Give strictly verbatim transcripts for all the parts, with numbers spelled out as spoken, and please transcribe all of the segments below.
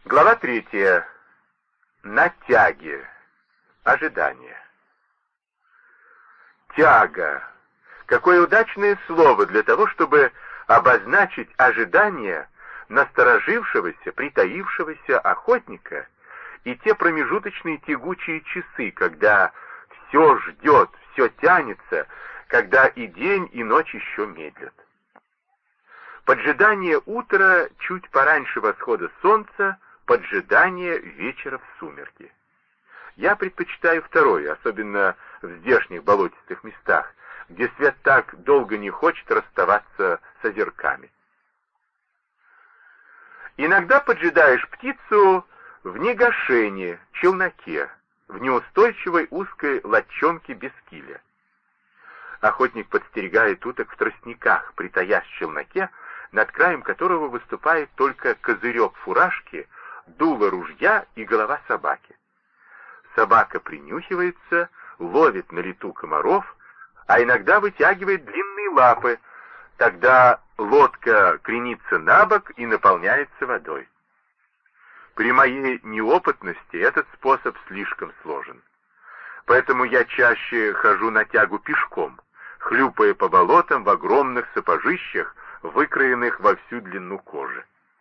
Глава третья. На тяге. Ожидание. Тяга. Какое удачное слово для того, чтобы обозначить ожидание насторожившегося, притаившегося охотника и те промежуточные тягучие часы, когда все ждет, все тянется, когда и день, и ночь еще медлят. Поджидание утра чуть пораньше восхода солнца, поджидание вечера в сумерки. Я предпочитаю второе, особенно в здешних болотистых местах, где свет так долго не хочет расставаться с озерками. Иногда поджидаешь птицу в негашении, челноке, в неустойчивой узкой лодчонке без киля. Охотник подстерегает уток в тростниках, притаясь в челноке, над краем которого выступает только козырек фуражки, дуло ружья и голова собаки. Собака принюхивается, ловит на лету комаров, а иногда вытягивает длинные лапы. Тогда лодка кренится на бок и наполняется водой. При моей неопытности этот способ слишком сложен. Поэтому я чаще хожу на тягу пешком, хлюпая по болотам в огромных сапожищах, выкроенных во всю длину кожи.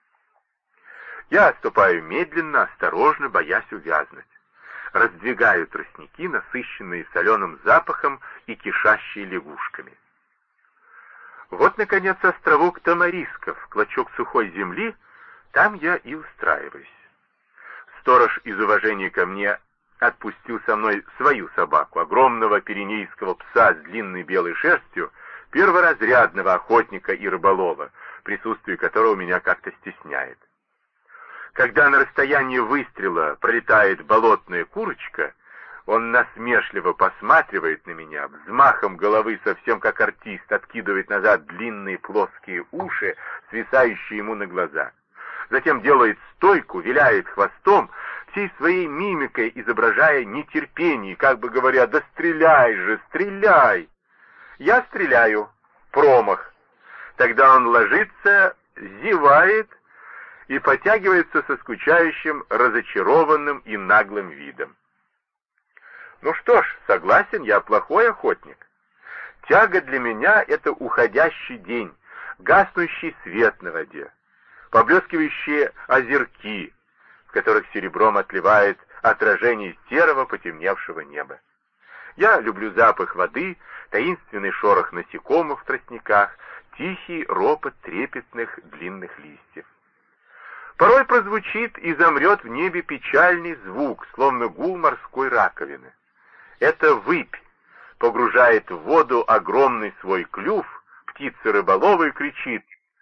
Я ступаю медленно, осторожно, боясь увязнуть. Раздвигаю тростники, насыщенные соленым запахом и кишащие лягушками. Вот, наконец, островок Тамарисков, клочок сухой земли, там я и устраиваюсь. Сторож из уважения ко мне отпустил со мной свою собаку, огромного пиренейского пса с длинной белой шерстью, перворазрядного охотника и рыболова, присутствие которого меня как-то стесняет. Когда на расстоянии выстрела пролетает болотная курочка, он насмешливо посматривает на меня, взмахом головы, совсем как артист, откидывает назад длинные плоские уши, свисающие ему на глаза. Затем делает стойку, виляет хвостом, всей своей мимикой изображая нетерпение, как бы говоря: «Да стреляй же, стреляй!» Я стреляю. Промах. Тогда он ложится, зевает и потягивается со скучающим, разочарованным и наглым видом. Ну что ж, согласен, я плохой охотник. Тяга для меня — это уходящий день, гаснущий свет на воде, поблескивающие озерки, в которых серебром отливает отражение серого потемневшего неба. Я люблю запах воды, таинственный шорох насекомых в тростниках, тихий ропот трепетных длинных листьев. Порой прозвучит и замрет в небе печальный звук, словно гул морской раковины. Это выпь погружает в воду огромный свой клюв, птица рыболова и кричит.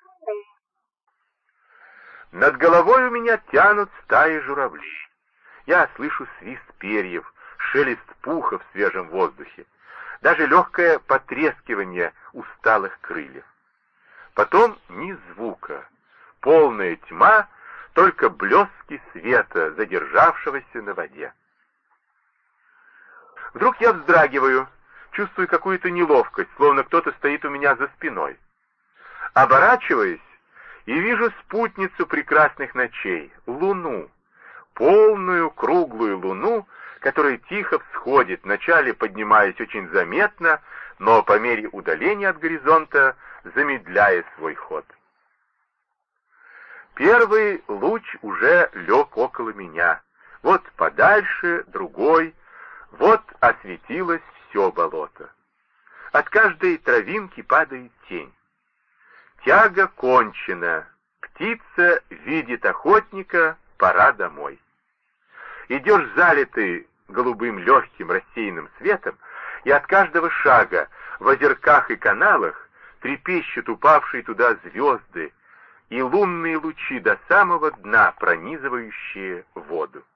Над головой у меня тянут стаи журавлей. Я слышу свист перьев, шелест пуха в свежем воздухе, даже легкое потрескивание усталых крыльев. Потом ни звука, полная тьма, только блески света, задержавшегося на воде. Вдруг я вздрагиваю, чувствую какую-то неловкость, словно кто-то стоит у меня за спиной. Оборачиваюсь и вижу спутницу прекрасных ночей, луну, полную круглую луну, которая тихо всходит, вначале поднимаясь очень заметно, но по мере удаления от горизонта замедляя свой ход. Первый луч уже лег около меня, вот подальше другой, вот осветилось все болото. От каждой травинки падает тень. Тяга кончена, птица видит охотника, пора домой. Идешь залитый голубым легким рассеянным светом, и от каждого шага в озерках и каналах трепещут упавшие туда звезды и лунные лучи до самого дна, пронизывающие воду.